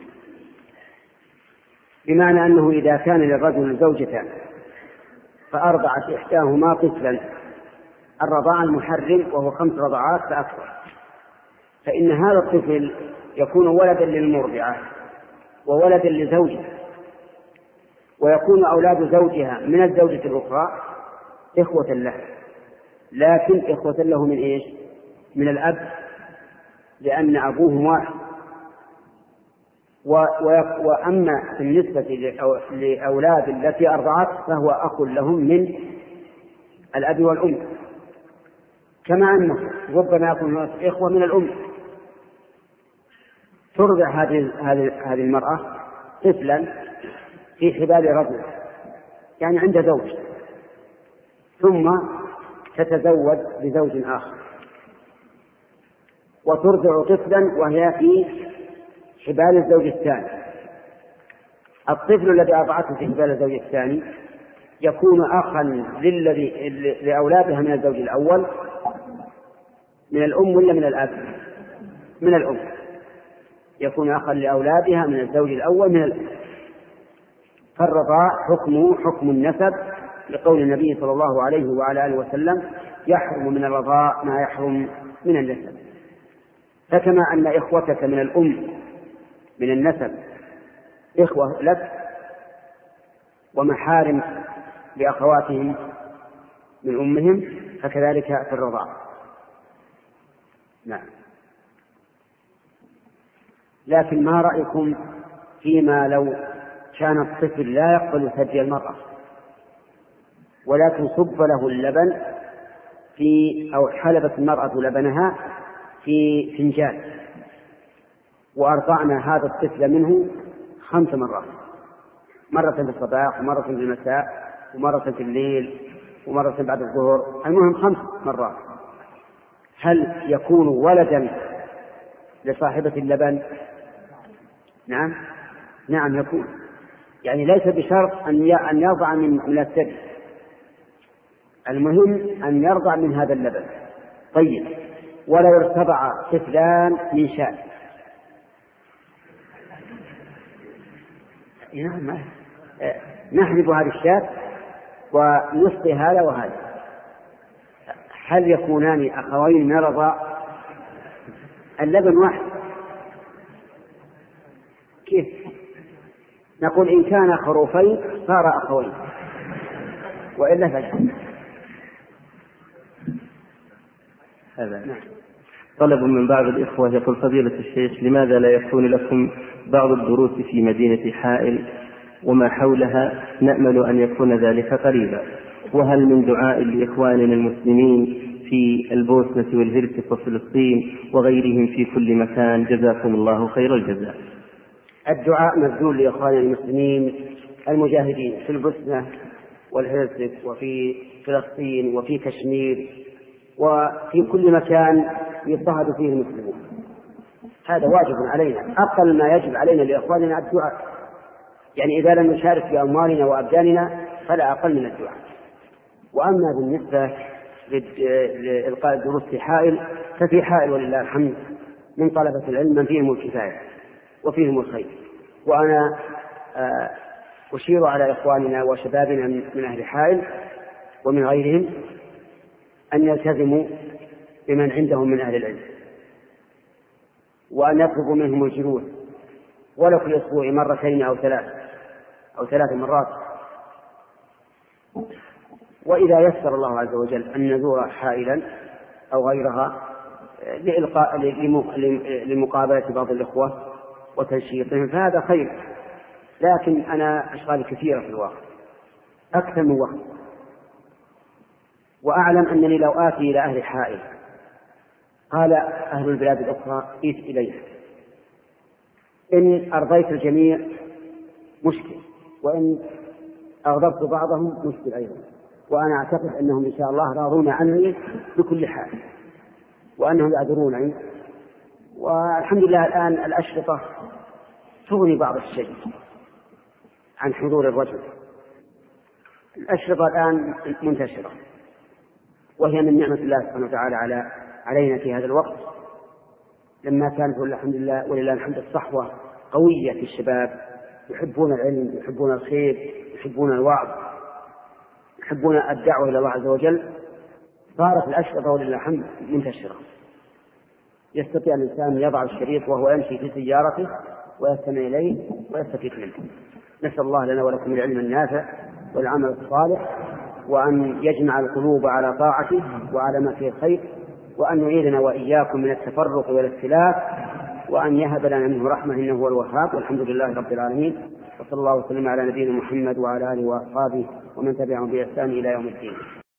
بمعنى أنه إذا كان للرجل زوجتان فأرضعت إحداهما طفلا، الرضاع المحرم وهو خمس رضعات فأكثر، فإن هذا الطفل يكون ولدا للمرضعة وولدا لزوجها، ويكون أولاد زوجها من الزوجة الأخرى إخوة له، لكن إخوة له من إيش؟ من الأب، لأن أبوهم واحد. وأما بالنسبة لأولاد التي أرضعت فهو أخ لهم من الأب والأم، كما أنه ربما يكون إخوة من الأم. ترضع هذه هذه المرأة طفلا في حبال رجل، يعني عند زوج، ثم تتزوج بزوج آخر وترضع طفلا وهي في حبال الزوج الثاني. الطفل الذي أرضعته في حبال الزوج الثاني يكون أخا للذي لأولادها من الزوج الأول من الأم ولا من الأب؟ من الأم. يكون أخا لأولادها من الزوج الأول من الأم. فالرضاع حكمه حكم النسب، لقول النبي صلى الله عليه وعلى آله وسلم: يحرم من الرضاع ما يحرم من النسب. فكما أن إخوتك من الأم من النسب إخوة لك ومحارم لأخواتهم، من أمهم فكذلك في الرضاعة. نعم. لكن ما رأيكم فيما لو كان الطفل لا يقبل ثدي المرأة ولكن صب له اللبن في أو حلبت المرأة لبنها في فنجان وأرضعنا هذا الطفل منه خمس مرات، مرة في الصباح ومرة في المساء ومرة في الليل ومرة بعد الظهر، المهم خمس مرات، هل يكون ولدا لصاحبة اللبن؟ نعم نعم يكون، يعني ليس بشرط أن يرضع من الثدي، المهم أن يرضع من هذا اللبن. طيب ولو ارتضع طفلان من شاة، نحلب هذه الشاة ونسقي هذا وهذا، هل يكونان أخوين من رضاع؟ اللبن واحد، كيف؟ نقول إن كان خروفين صار أخوين وإلا فلا.
هذا نعم. طلب من بعض الإخوة يقول: فضيلة الشيخ، لماذا لا يكون لكم بعض الدروس في مدينة حائل وما حولها؟ نأمل أن يكون ذلك قريبا. وهل من دعاء لإخواننا المسلمين في البوسنة والهرسك وفلسطين وغيرهم في كل مكان؟ جزاكم الله خير الجزاء.
الدعاء مبذول لإخواننا المسلمين المجاهدين في البوسنة والهرسك وفي فلسطين وفي كشمير وفي كل مكان يضطهد فيه المسلمون، هذا واجب علينا، أقل ما يجب علينا لإخواننا الدعاء، يعني إذا لم نشارك بأموالنا وأبداننا فلا أقل من الدعاء. وأما بالنسبة لإلقاء الدروس في حائل ففي حائل ولله الحمد من طلبة العلم من فيهم الكفاية وفيهم الخير، وأنا أشير على إخواننا وشبابنا من أهل حائل ومن غيرهم أن يلتزموا بمن عندهم من أهل العلم، وأن يطلبوا منهم الجلوس ولو في الأسبوع مرتين أو ثلاث أو ثلاث مرات. وإذا يسر الله عز وجل أن نزور حائلا أو غيرها لإلقاء لمقابلة بعض الإخوة وتنشيطهم فهذا خير، لكن أنا أشغال كثيرة في الواقع أكثر من وقت، وأعلم أنني لو آتي إلى أهل حائل قال أهل البلاد الأخرى ائت إليها، إن أرضيت الجميع مشكل، وإن أغضبت بعضهم مشكل أيضا، وأنا أعتقد أنهم إن شاء الله راضون عني بكل حال وأنهم يعذرونني. والحمد لله الآن الأشرطة تغني بعض الشيء عن حضور الرجل، الأشرطة الآن منتشرة وهي من نعمة الله سبحانه وتعالى على علينا في هذا الوقت، لما كانت الحمد لله ولله الحمد الصحوة قوية في الشباب، يحبون العلم، يحبون الخير، يحبون الوعظ، يحبون الدعوة إلى الله عز وجل، صارت الأشرطة ولله الحمد منتشرة، يستطيع الإنسان يضع الشريط وهو يمشي في سيارته ويستمع إليه ويستفيد منه. نسأل الله لنا ولكم العلم النافع والعمل الصالح، وأن يجمع القلوب على طاعته وعلى ما فيه الخير، وأن يعيذنا وإياكم من التفرق والاختلاف، وأن يهب لنا منه رحمة إنه هو الوهاب، والحمد لله رب العالمين، وصلى الله وسلم على نبينا محمد وعلى آله وأصحابه ومن تبعهم بإحسان إلى يوم الدين.